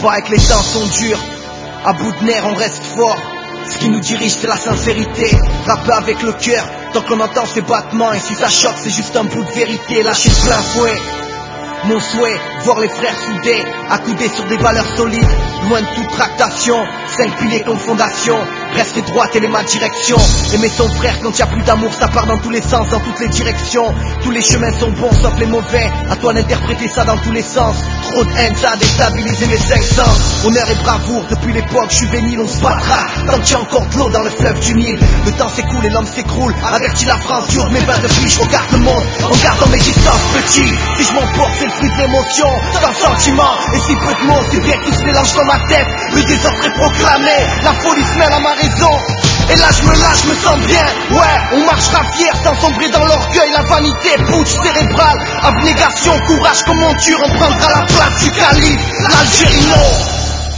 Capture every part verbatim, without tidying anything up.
pas et que les temps sont durs. À bout de nerfs on reste fort. Ce qui nous dirige c'est la sincérité. Rapper avec le cœur, tant qu'on entend ces battements. Et si ça choque c'est juste un bout de vérité. Lâcher de plein fouet. Mon souhait, voir les frères soudés, accoudés sur des valeurs solides, loin de toute tractation, cinq piliers comme fondation, rester droite et les mains direction. Aimer son frère quand y a plus d'amour, ça part dans tous les sens, dans toutes les directions. Tous les chemins sont bons sauf les mauvais, à toi d'interpréter ça dans tous les sens. Trop de haine, ça a déstabilisé mes cinq sens. Honneur et bravoure, depuis l'époque juvénile, on se battra tant qu'il y a encore de l'eau dans le fleuve du Nil. Le temps s'écoule et l'homme s'écroule, avertit la France, dure mes bains de pluie, je regarde le monde en gardant mes distances petits. Si je m'emporte, c'est le fruit de l'émotion, sans sentiment, et si peu de mots, c'est bien qu'ils se mélangent dans ma tête. Le désordre est proclamé, la folie se mêle à ma raison. Et là je me lâche, je me sens bien, ouais, on marchera fier sans sombrer dans l'orgueil, la vanité, putsch cérébrale, abnégation, courage comme monture, on prendra la place du calife, l'Algérie non.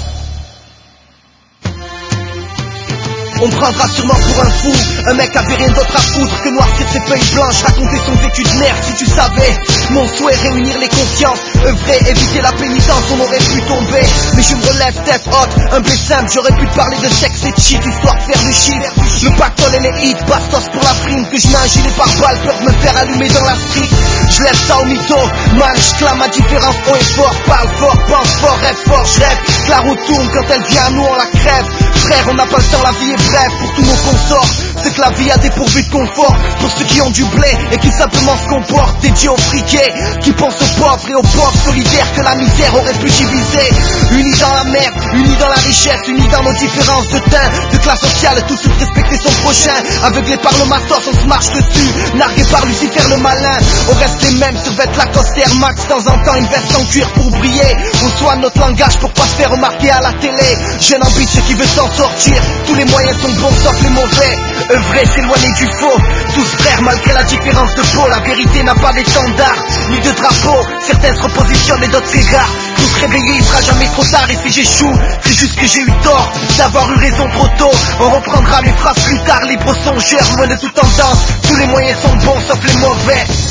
On me prendra sûrement pour un fou, un mec avait rien d'autre à foutre que noircir ses feuilles blanches, raconter son vécu de merde. Si tu savais, mon souhait réunir les consciences, œuvrer, éviter la pénitence, on aurait pu tomber. Mais je me relève tête haute, humble et simple, j'aurais pu te parler de sexe et de shit, histoire de faire du chiffre. Le pactole et les hits, bastos pour la prime, que je mets un gilet par balle, peuvent me faire allumer dans la street. Je lève ça au mytho, man, je clame ma différence haut et fort, parle fort, pense fort, rêve fort, je rêve. Que la roue tourne, quand elle vient à nous on la crève. Frère, on n'a pas le temps, la vie est brève pour tous nos consorts. C'est que la vie a dépourvu de confort pour ceux qui ont du blé et qui simplement se comportent. Dédiés aux friqués, qui pensent aux pauvres et aux pauvres solidaires que la misère aurait pu diviser. Unis dans la merde, unis dans la richesse, unis dans nos différences de teint, de classe sociale, tous ceux respecter son prochain. Aveuglés par le matos, on se marche dessus, nargués par Lucifer le malin. On reste les mêmes, survêtent la Air Max, de temps en temps une veste en cuir pour briller. On soigne notre langage pour pas se faire remarquer à la télé. Jeune ambitieux qui veut s'en sortir, tous les moyens sont bons sauf les mauvais. Œuvrer, s'éloigner du faux, tous frères malgré la différence de peau. La vérité n'a pas d'étendard, ni de drapeau. Certains se repositionnent et d'autres s'égarent. Tous réveillés, il sera jamais trop tard. Et si j'échoue, c'est juste que j'ai eu tort d'avoir eu raison trop tôt. On reprendra mes phrases plus tard, libre songeur, loin de toute tendance. Tous les moyens sont bons sauf les mauvais.